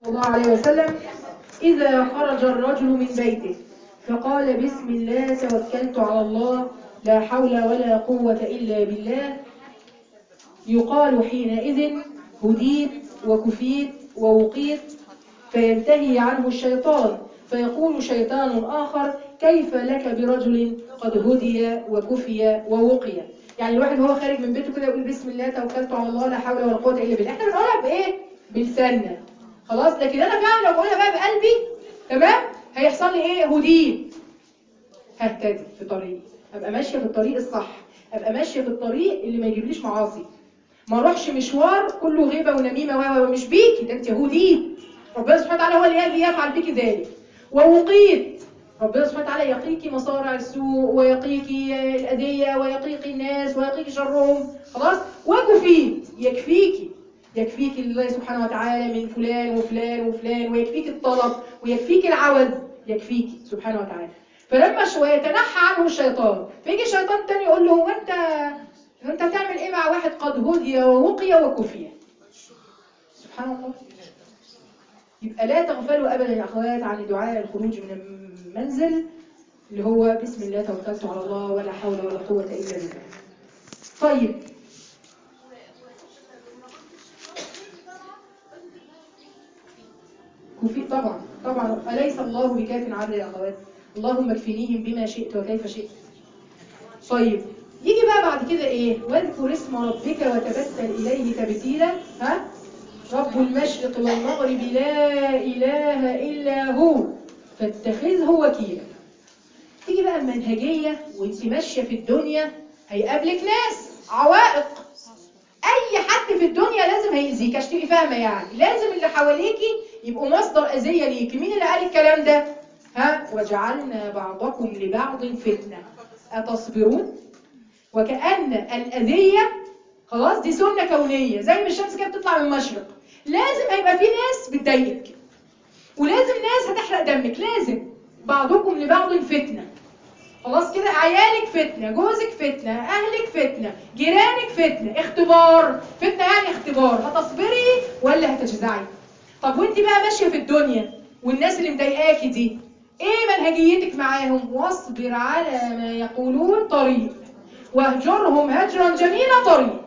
الله عليه وسلم: إذا خرج الرجل من بيته فقال بسم الله توكلت على الله لا حول ولا قوة إلا بالله، يقال حينئذ هديت وكفيت ووقيت، فينتهي عنه الشيطان، فيقول شيطان آخر: كيف لك برجل قد هدي وكفي ووقي. يعني الواحد وهو خارج من بيته كده يقول بسم الله توكلت على الله لا حول ولا قوة إلا بالله. احنا بنقولها بإيه؟ بلساننا خلاص، لكن أنا فعلا لو بقولها بقى بقلبي تمام هيحصل لي إيه؟ هديت، ههتدي في طريقي، أبقى ماشية في الطريق الصح، أبقى ماشية في الطريق اللي ما يجيبليش معاصي، ما اروحش مشوار كله غيبة ونميمة ومش بيكي، ده انت هديت، ربنا سبحانه وتعالى هو اللي يفعل بيكي ذلك. ووقيت، ربنا سبحانه وتعالى يقيكي مصارع السوء ويقيكي الأذية ويقيكي الناس ويقيكي شرهم، خلاص. وكفيت، يكفيكي الله سبحانه وتعالى من فلان وفلان وفلان، ويكفيكي الطلب ويكفيكي العوز، يكفيكي سبحانه وتعالى. فلما شوية يتنحى عنه الشيطان، فيجي شيطان تاني يقول له: هو انت هتعمل ايه مع واحد قد هدي ووقي وكفي؟ سبحان الله. يبقى لا تغفلوا ابدا يا اخوات عن دعاء الخروج من المنزل، اللي هو بسم الله توكلت على الله ولا حول ولا قوة الا بالله. طيب، كفي طبعا طبعا، أليس الله بكاف عبده يا اخوات؟ اللهم اكفنيهم بما شئت وكيف شئت. طيب، يجي بقى بعد كده ايه؟ واذكر اسم ربك وتبتل اليه تبتيلا. ها؟ رب المشرق والمغرب لا اله الا هو فاتخذه وكيلا. تيجي بقى المنهجيه وانت ماشيه في الدنيا، هيقابلك ناس عوائق. اي حد في الدنيا لازم هيأذيك عشان تبقي فاهمه، يعني لازم اللي حواليكي يبقوا مصدر اذيه ليكي. مين اللي قال الكلام ده؟ ها؟ وجعلنا بعضكم لبعض فتنه اتصبرون. وكأن الأذية خلاص دي سنة كونية، زي ما الشمس كده بتطلع من المشرق، لازم هيبقى في ناس بتضايقك، ولازم ناس هتحرق دمك، لازم بعضكم لبعض فتنة. خلاص كده، عيالك فتنة، جوزك فتنة، أهلك فتنة، جيرانك فتنة، اختبار. فتنة يعني اختبار، هتصبري ولا هتجزعي؟ طب وانت بقى ماشية في الدنيا والناس اللي مضايقاكي دي، ايه منهجيتك معاهم؟ واصبر على ما يقولون طريق واهجرهم هجرا جميلا طريق.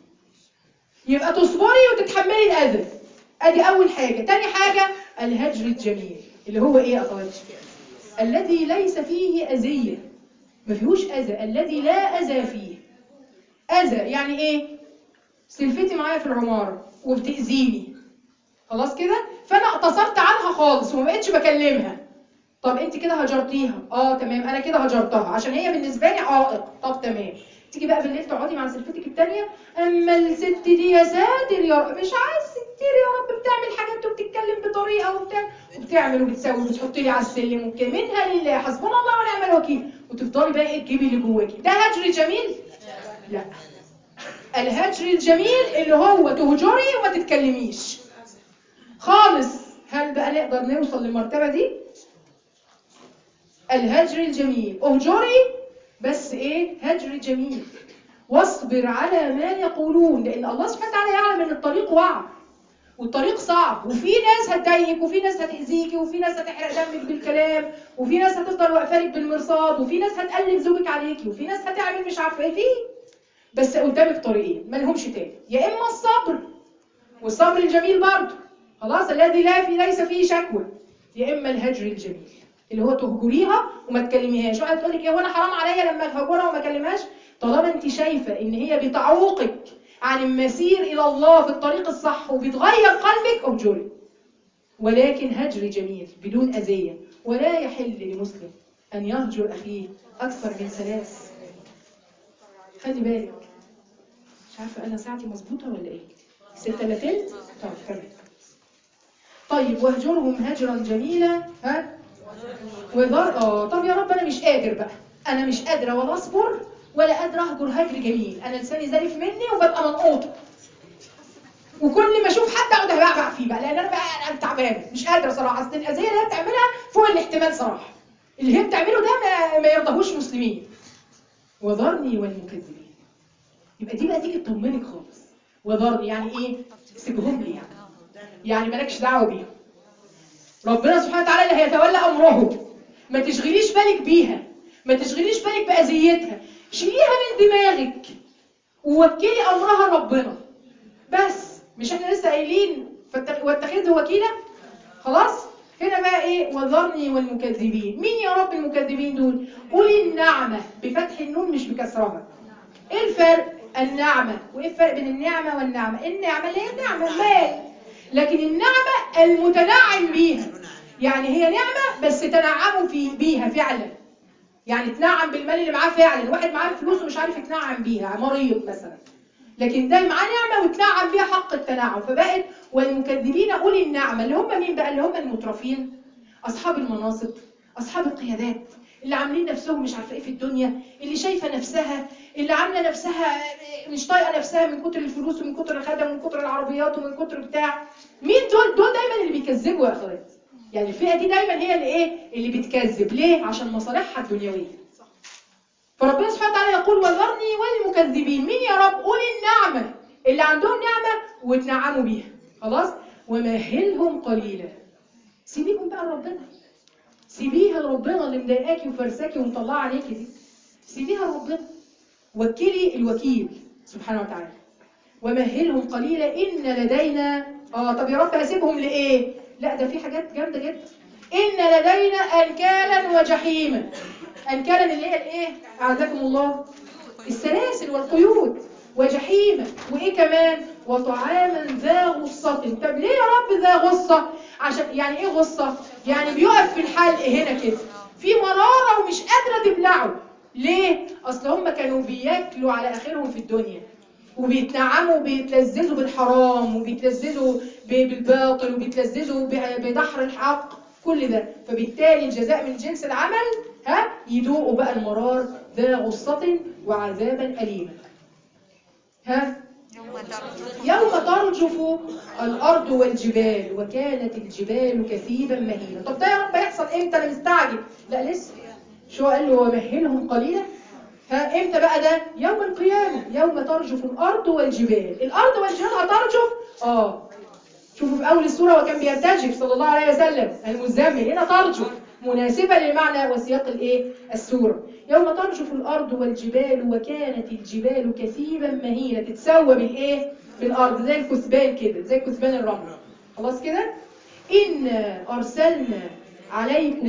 يبقى تصبري وتتحملي الأذى، ادي أول حاجة. تاني حاجة الهجر الجميل، اللي هو ايه يا أخواتي؟ الذي ليس فيه أذية، ما فيهوش أذى، الذي لا أذى فيه. أذى يعني ايه؟ سلفتي معايا في العمارة وبتأذيني، خلاص كده، فأنا اقتصرت عنها خالص وما بقتش بكلمها. طب انت كده هجرتيها، تمام، انا كده هجرتها عشان هي بالنسبه لي عائق، طب تمام. تيجي بقى بالليل تقعدي مع سلفتك الثانيه: اما الست دي يا ساتر يا رب، مش عايز ستير يا رب، بتعمل حاجات وبتتكلم بطريقه وبتعمل وبتسوي وبتحط لي على السلم وكده، منها لله، حسبنا الله ونعم الوكيل، وتفضلي بقى ايه تجيبي اللي جواكي. ده هجر جميل؟ لا. الهجر الجميل اللي هو تهجري وما تتكلميش خالص. هل بقى نقدر نوصل للمرتبه دي؟ الهجر الجميل، اهجري بس ايه؟ هجر جميل. واصبر على ما يقولون، لان الله سبحانه وتعالى يعلم ان الطريق وعر والطريق صعب، وفي ناس هتضايقك وفي ناس هتأذيكي وفي ناس هتحرق دمك بالكلام وفي ناس هتفضل واقفه لك بالمرصاد وفي ناس هتقلب زوجك عليكي وفي ناس هتعمل مش عارفه ايه. بس قدامك طريقين ما لهمش تاني، يا اما الصبر، والصبر الجميل برضه خلاص الذي ليس فيه شكوى، يا اما الهجر الجميل اللي هو تهجريها وما تكلميهاش. واحده تقول لك ايه، وانا حرام عليا لما اهجرها وما اكلمهاش؟ طالما انت شايفه ان هي بتعوقك عن المسير الى الله في الطريق الصح وبتغير قلبك، اهجري، ولكن هجر جميل بدون اذيه. ولا يحل لمسلم ان يهجر اخيه اكثر من 3. خلي بالك، مش عارفه انا ساعتي مظبوطه ولا ايه؟ 6 إلا تلت؟ طب تمام. طيب، واهجرهم هجرا جميلا. ها؟ طب يا رب انا مش قادر بقى، انا مش قادره ولا اصبر ولا قادره اهجر هجر جميل، انا لساني زالف مني وببقى منقوطه، وكل ما اشوف حد اقعد ابعبع فيه بقى، لان انا بقى انا تعبانه مش قادره صراحه. اصل الاذيه اللي هي بتعملها فوق الاحتمال صراحه، اللي هي بتعمله ده ما يرضاهوش مسلمين. وذرني والمكذبين، يبقى دي بقى تيجي تطمنك خالص. وذرني يعني ايه؟ سيبهم لي، يعني مالكش دعوه بيهم، ربنا سبحانه وتعالى اللي هيتولى امرهم. ما تشغليش بالك بيها، ما تشغليش بالك باذيتها، شيليها من دماغك ووكلي امرها ربنا بس. مش احنا لسه قايلين واتخذه وكيلا؟ خلاص. هنا بقى ايه؟ وذرني والمكذبين. مين يا رب المكذبين دول؟ اولي النعمه بفتح النون مش بكسرها. ايه الفرق؟ النعمه. وايه الفرق بين النعمه والنعمه؟ النعمه اللي هي النعمه المال، لكن النعمه المتنعم بيها. يعني هي نعمه بس تنعموا بيها فعلا، يعني تنعم بالمال اللي معاه فعلا. واحد معاه فلوس ومش عارف يتنعم بيها، مريض مثلا، لكن ده معاه نعمه وتنعم بيها حق التنعم. فبقت والمكذبين اولي النعمه، اللي هم مين بقى؟ اللي هم المترفين، اصحاب المناصب، اصحاب القيادات، اللي عاملين نفسهم مش عارفه ايه في الدنيا، اللي شايفه نفسها، اللي عامله نفسها مش طايقه نفسها من كتر الفلوس ومن كتر الخدم ومن كتر العربيات ومن كتر بتاع. مين دول؟ دول دايما اللي بيكذبوا يا اخوات. يعني الفئه دي دايما هي اللي ايه؟ اللي بتكذب. ليه؟ عشان مصالحها الدنيويه. فربنا سبحانه وتعالى يقول وذرني والمكذبين. مين يا رب؟ أولي النعمة، اللي عندهم نعمة وتنعموا بيها. خلاص. ومهلهم قليلا. سيبيهم بقى لربنا، سيبيها لربنا اللي مضايقاكي وفرساكي ومطلعه عليكي دي، سيبيها لربنا. وكلي الوكيل سبحانه وتعالى. ومهلهم قليلا إن لدينا. طب يا رب هسيبهم لإيه؟ لا ده في حاجات جامدة جدا. إن لدينا أنكالا وجحيما. أنكالا اللي هي الإيه؟ أعزكم الله، السلاسل والقيود. وجحيما، وإيه كمان؟ وطعاما ذا غصة. طب ليه يا رب ذا غصة؟ عشان يعني إيه غصة؟ يعني بيقف في الحلق هنا كده، في مرارة ومش قادرة تبلعه. ليه؟ أصل هم كانوا بياكلوا على آخرهم في الدنيا، وبيتنعموا وبيتلذذوا بالحرام وبيتلذذوا بالباطل وبيتلذذوا بدحر الحق، كل ده. فبالتالي الجزاء من جنس العمل. يذوقوا بقى المرار ذا غصة وعذابا أليما. يوم ترجف الأرض والجبال وكانت الجبال كثيبا مهيلا. طب ده يا رب يحصل امتى؟ انا مستعجل. لا لسه. شو قال له؟ ومهلهم قليلا. امتى بقى ده؟ يوم القيامة. يوم ترجف الأرض والجبال. الأرض والجبال هترجف. شوفوا في أول السورة وكان بيرتجف صلى الله عليه وسلم المزمل، هنا ترجف مناسبة للمعنى وسياق الايه؟ السورة. يوم ترجف الأرض والجبال وكانت الجبال كثيبا مهيلة. تتسوى بالايه؟ بالأرض، زي الكثبان كده، زي كثبان الرمل. خلاص كده. إن أرسلنا عليكم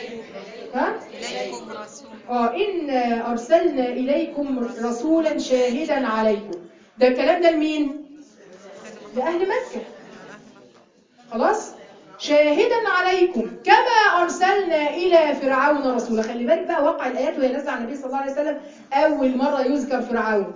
إن أرسلنا إليكم رسولا شاهدا عليكم. ده الكلام ده لمين؟ لأهل مكة. خلاص. شاهدا عليكم كما أرسلنا إلى فرعون رسولا. خلي بالك بقى وقع الآيات وهي نازله على النبي صلى الله عليه وسلم. أول مرة يذكر فرعون.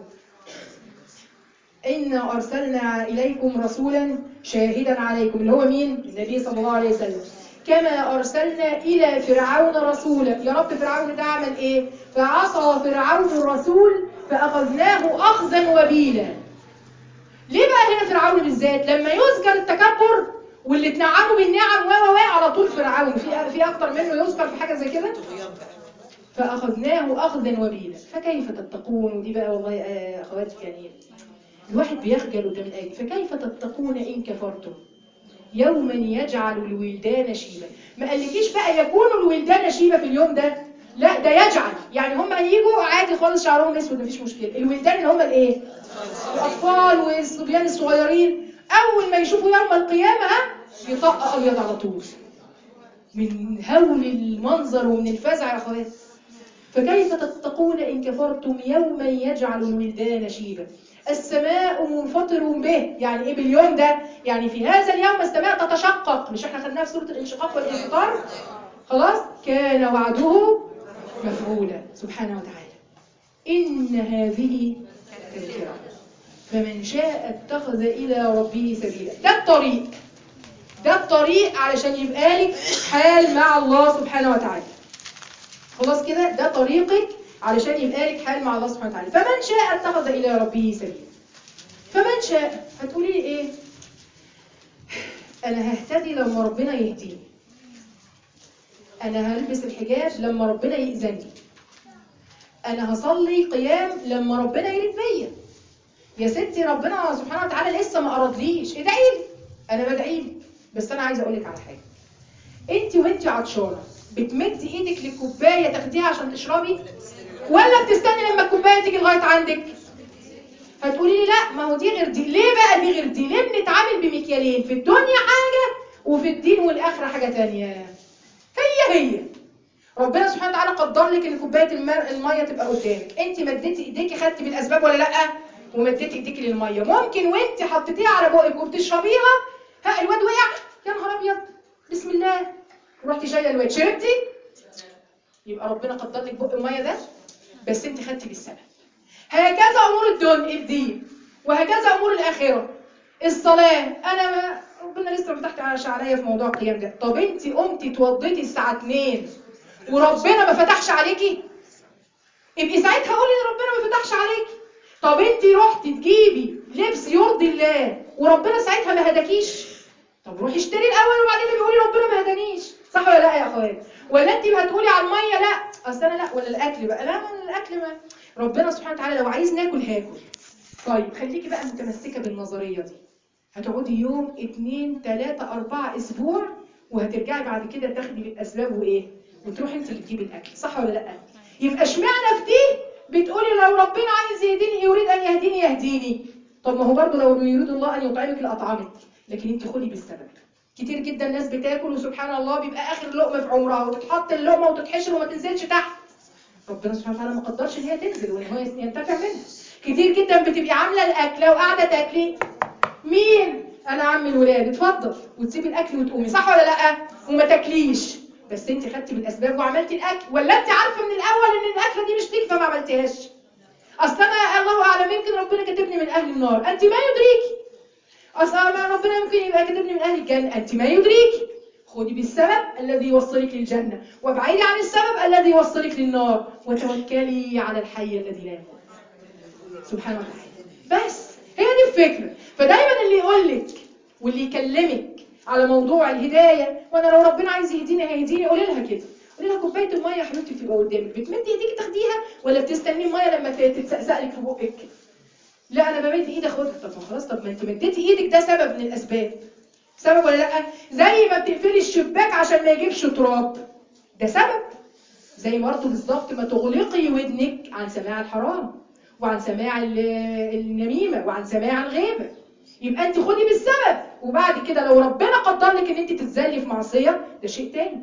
إن أرسلنا إليكم رسولا شاهدا عليكم، اللي هو مين؟ النبي صلى الله عليه وسلم. كما أرسلنا إلى فرعون رسولا. يا رب فرعون ده عمل إيه؟ فعصى فرعون الرسول فأخذناه أخذا وبيلا. ليه بقى هنا فرعون بالذات؟ لما يذكر التكبر واللي اتنعموا بالنعم على طول فرعون. في أكتر منه يذكر في حاجة زي كده؟ فأخذناه أخذا وبيلا. فكيف تتقون؟ ودي بقى والله أخواتي يعني الواحد بيخجل قدام الآية. فكيف تتقون إن كفرتم يوما يجعل الولدان شيبا. ما قالكيش بقى يكون الولدان شيبا في اليوم ده، لا ده يجعل. يعني هم هيجوا عادي خالص شعرهم اسود مفيش مشكله. الولدان اللي هم الايه؟ الاطفال والصبيان الصغيرين. اول ما يشوفوا يوم القيامه يطق ابيض على طول من هول المنظر ومن الفزع يا اخوات. فكيف تتقون ان كفرتم يوما يجعل الولدان شيبا. السماء منفطر به. يعني ايه باليوم ده؟ يعني في هذا اليوم السماء تتشقق. مش احنا خدناها في سوره الانشقاق والانفطار؟ خلاص. كان وعده مفعولا سبحانه وتعالى. إن هذه تذكرة فمن شاء اتخذ إلى ربه سبيلا. ده الطريق، ده الطريق علشان يبقى لك حال مع الله سبحانه وتعالى. خلاص كده، ده طريقك علشان يبقى لك حال مع الله سبحانه وتعالى. فمن شاء اتخذ إلى ربه سبيلا. فمن شاء هتقولي ايه؟ انا ههتدي لما ربنا يهديني، انا هلبس الحجاب لما ربنا يأذني، انا هصلي قيام لما ربنا يريد بيا. يا ستي ربنا سبحانه وتعالى لسه ما أرادليش، ادعي لي. انا بدعي لي، بس انا عايزه اقول لك على حاجه. وانت عطشانه بتمدي ايدك للكوبايه تاخديها عشان تشربي، ولا بتستني لما الكوبايه تيجي لغايه عندك؟ هتقولي لي لا، ما هو دي غير دي. ليه بقى دي غير دي؟ ليه بنتعامل بمكيالين؟ في الدنيا حاجه وفي الدين والاخره حاجه ثانيه. هي ربنا سبحانه وتعالى قدر لك ان كوبايه الميه تبقى قدامك، انت مديتي ايديكي خدتي بالاسباب ولا لا؟ ومديتي ايديكي للميه، ممكن وانت حطيتيها على بقك وبتشربيها ها الواد وقع، يا نهار ابيض بسم الله، رحتي شايله الواد شربتي، يبقى ربنا قدر لك بق الميه ده، بس انت خدتي بالسبب. هكذا امور الدين وهكذا امور الاخره. الصلاه، انا ما ربنا لسه ما فتحش عليا في موضوع القيام ده. طب انت قمتي اتوضيتي الساعه 2 وربنا ما فتحش عليكي، يبقى ساعتها قولي ان ربنا ما فتحش عليكي. طب انت رحتي تجيبي لبس يرضي الله وربنا ساعتها ما هداكيش، طب روحي اشتري الاول وبعدين بيقولي ربنا ما هدانيش، صح ولا لا يا اخوات؟ ولا انت هتقولي على الميه لا اصل انا لا، ولا الاكل بقى لا الاكل ما ربنا سبحانه وتعالى لو عايز ناكل هاكل. طيب خليكي بقى متمسكه بالنظريه دي، هتقعدي يوم 2 3 4 اسبوع وهترجعي بعد كده تاخدي بالاسباب وايه وتروحي انت اللي تجيبي الاكل، صح ولا لا؟ يبقى اشمعنى في دي بتقولي لو ربنا عايز يهديني يريد ان يهديني؟ طب ما هو برضه لو يريد الله ان يطعمك لاطعمك، لكن انت خدي بالسبب. كتير جدا ناس بتاكل وسبحان الله بيبقى اخر لقمه في عمرها وتتحط اللقمه وتتحشر وما تنزلش تحت، ربنا سبحانه وتعالى ما قدرش ان هي تنزل وان هو ينتفع منها. كتير جدا بتبقي عامله الاكله وقاعده تاكلي، مين؟ انا عم الولاد، اتفضل، وتسيبي الاكل وتقومي، صح ولا لا؟ وما تاكليش، بس انت خدتي بالاسباب وعملتي الاكل، ولا انت عارفه من الاول ان الاكله دي مش ليكي فما عملتيهاش؟ اصل انا الله اعلم يمكن ربنا كاتبني من اهل النار، انت ما يدريكي. اصل ربنا ممكن يبقى كاتبني من اهل الجنه، انت ما يدريكي. خدي بالسبب الذي يوصلك للجنه وابعدي عن السبب الذي يوصلك للنار، وتوكلي على الحي الذي لا يموت سبحانه وتعالى. بس هي دي الفكره. فدايما اللي يقول لك واللي يكلمك على موضوع الهدايه، وانا لو ربنا عايز يهديني هيهديني، قولي لها كده، قولي لها كوبايه الميه يا حبيبتي بتبقى قدامك، بتمدي ايديكي تاخديها ولا بتستني الميه لما تتسقسق لك في بقك؟ لا انا بمد ايدي اخدها. طب خلاص، طب ما انت مديتي ايدك، ده سبب من الاسباب، سبب ولا لا؟ زي ما بتقفلي الشباك عشان ما يجيبش تراب، ده سبب. زي برضه بالظبط ما تغلقي ودنك عن سماع الحرام وعن سماع النميمه وعن سماع الغيبه، يبقى انت خدي بالسبب، وبعد كده لو ربنا قدر لك ان انت تتذلي في معصيه ده شيء تاني.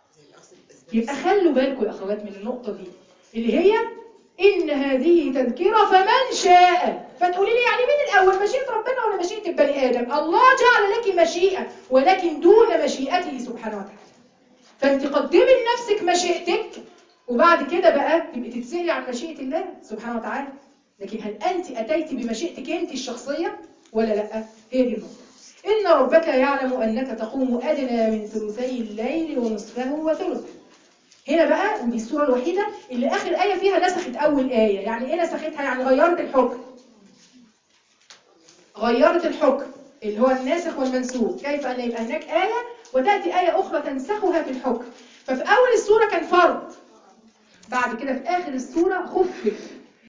يبقى خلوا بالكم يا اخوات من النقطه دي اللي هي إن هذه تذكرة فمن شاء. فتقولي لي يعني مين الأول، مشيئة ربنا ولا مشيئة البني آدم؟ الله جعل لك مشيئة ولكن دون مشيئته سبحانه وتعالى. فأنت قدمي لنفسك مشيئتك وبعد كده بقى تبقي تتسألي عن مشيئة الله سبحانه وتعالى. لكن هل أنت أتيتي بمشيئتك أنت الشخصية ولا لأ؟ هي دي النقطة. إن ربك يعلم أنك تقوم أدنى من ثلثي الليل ونصفه وثلثه. هنا بقى ودي السورة الوحيدة اللي آخر آية فيها نسخت أول آية. يعني إيه نسختها؟ يعني غيرت الحكم. غيرت الحكم اللي هو الناسخ والمنسوخ. كيف أن يبقى هناك آية وتأتي آية أخرى تنسخها في الحكم. ففي أول السورة كان فرض، بعد كده في آخر السورة خفف.